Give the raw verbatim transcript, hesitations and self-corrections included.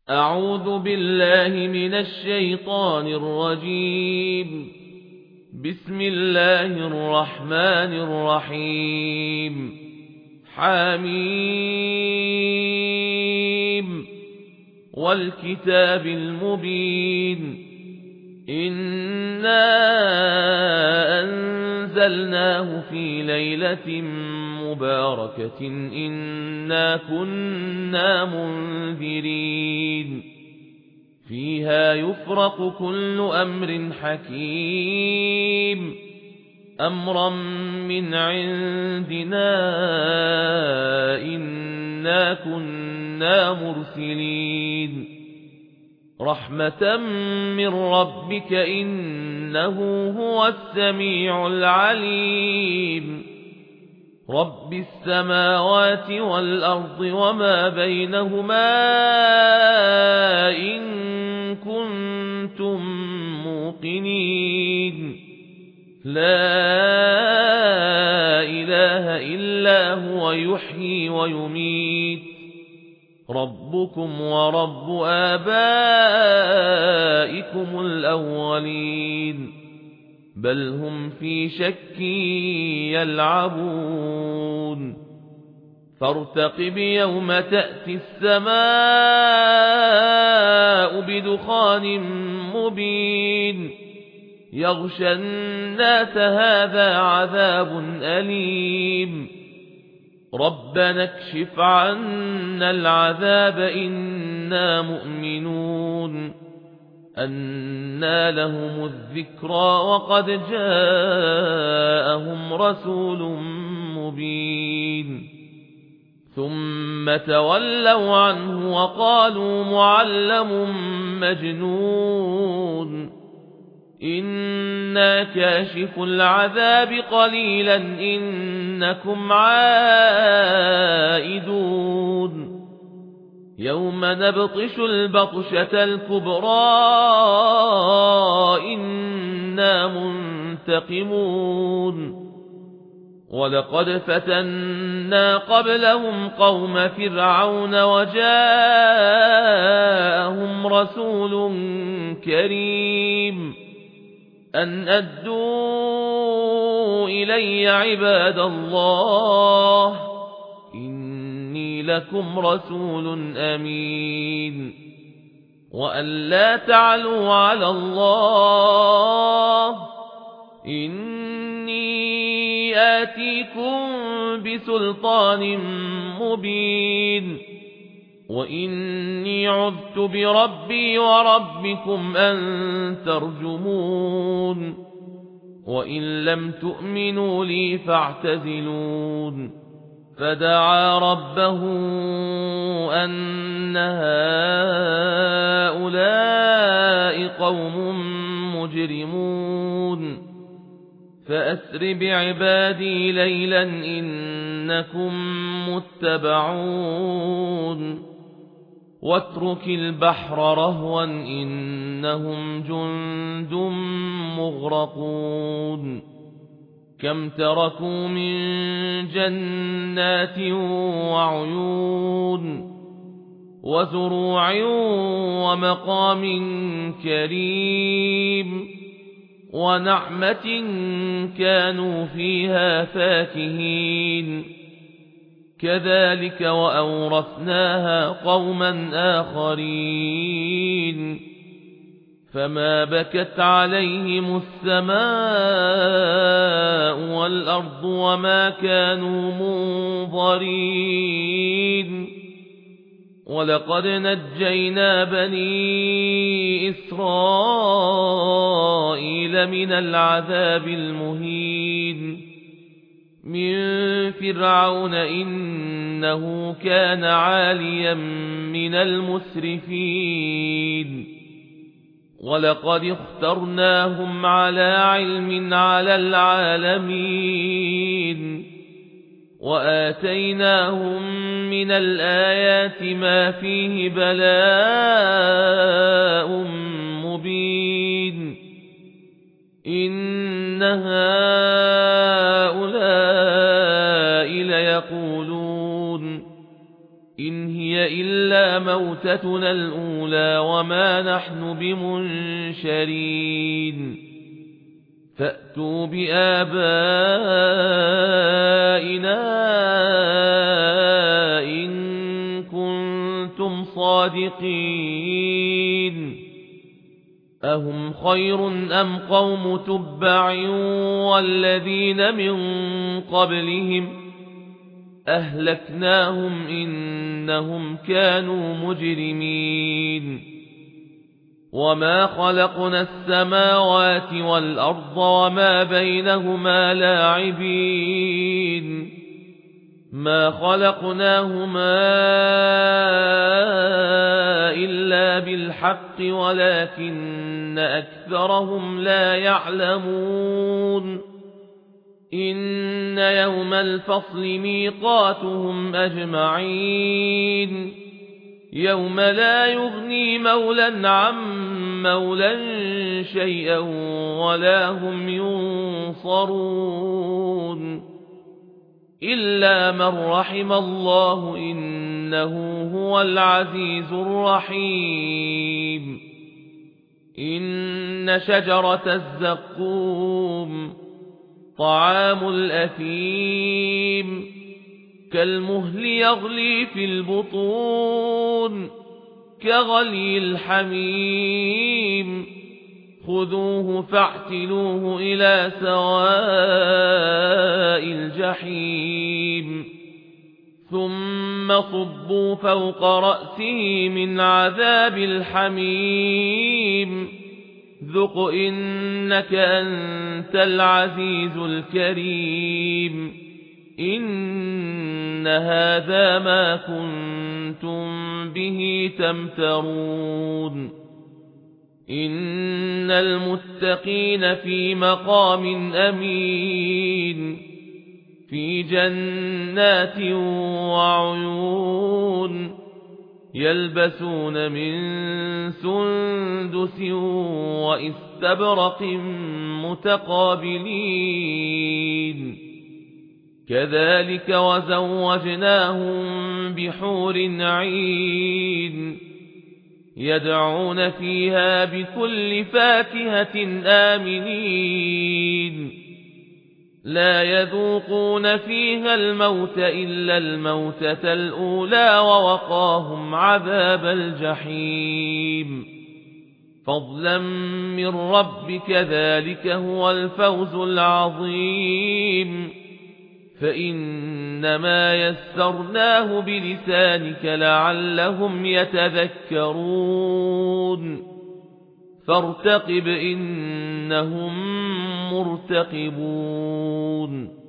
أعوذ بالله من الشيطان الرجيم. بسم الله الرحمن الرحيم. حميم والكتاب المبين. إنا أنزلناه في ليلة مباركة إنا كنا منذرين فيها يفرق كل أمر حكيم أمرا من عندنا إنا كنا مرسلين رحمة من ربك إنه هو السميع العليم رب السماوات والأرض وما بينهما إن كنتم موقنين لا إله إلا هو يحيي ويميت ربكم ورب آبائكم الأولين بل هم في شك يلعبون فارتقب يوم تأتي السماء بدخان مبين يغشى الناس هذا عذاب أليم ربنا اكشف عنا العذاب إنا مؤمنون أنى لهم الذكرى وقد جاءهم رسول مبين ثم تولوا عنه وقالوا معلم مجنون إنا كاشف العذاب قليلا إنكم عائدون يوم نبطش البطشة الكبرى إنا منتقمون ولقد فتنا قبلهم قوم فرعون وجاءهم رسول كريم أن أدوا إلي عباد الله إني لكم رسول أمين وأن لا تعلوا على الله إني آتيكم بسلطان مبين وإني عذت بربي وربكم أن ترجمون وإن لم تؤمنوا لي فاعتزلون فدعا ربه أن هؤلاء قوم مجرمون فأسر بعبادي ليلا إنكم متبعون واترك البحر رهوا إنهم جند مغرقون كم تركوا من جنات وعيون وزروع ومقام كريم ونعمة كانوا فيها فاكهين كذلك وأورثناها قوما آخرين فما بكت عليهم السماء والأرض وما كانوا منظرين ولقد نجينا بني إسرائيل من العذاب المهين من فرعون إنه كان عاليا من المسرفين ولقد اخترناهم على علم على العالمين وآتيناهم من الآيات ما فيه بلاء مبين إن هؤلاء ليقولون إن هي إلا إلا موتتنا الأولى وما نحن بمنشرين فأتوا بآبائنا إن كنتم صادقين أهم خير أم قوم تبع والذين من قبلهم أهلكناهم إنهم كانوا مجرمين وما خلقنا السماوات والأرض وما بينهما لاعبين ما خلقناهما إلا بالحق ولكن أكثرهم لا يعلمون إن يوم الفصل ميقاتهم أجمعين يوم لا يغني مولى عن مولى شيئا ولا هم ينصرون إلا من رحم الله إنه هو العزيز الرحيم إن شجرة الزقوم طعام الأثيم كالمهل يغلي في البطون كغلي الحميم خذوه فاعتلوه إلى سواء الجحيم ثم صبوا فوق رأسه من عذاب الحميم ذق إنك أنت العزيز الكريم إن هذا ما كنتم به تمترون إن المتقين في مقام أمين في جنات وعيون يلبسون من سندس وإستبرق متقابلين كذلك وزوجناهم بحور عين يدعون فيها بكل فاكهة آمنين لا يذوقون فيها الموت إلا الموتة الأولى ووقاهم عذاب الجحيم فضلا من ربك ذلك هو الفوز العظيم فإنما يسرناه بلسانك لعلهم يتذكرون فارتقب إنهم مرتقبون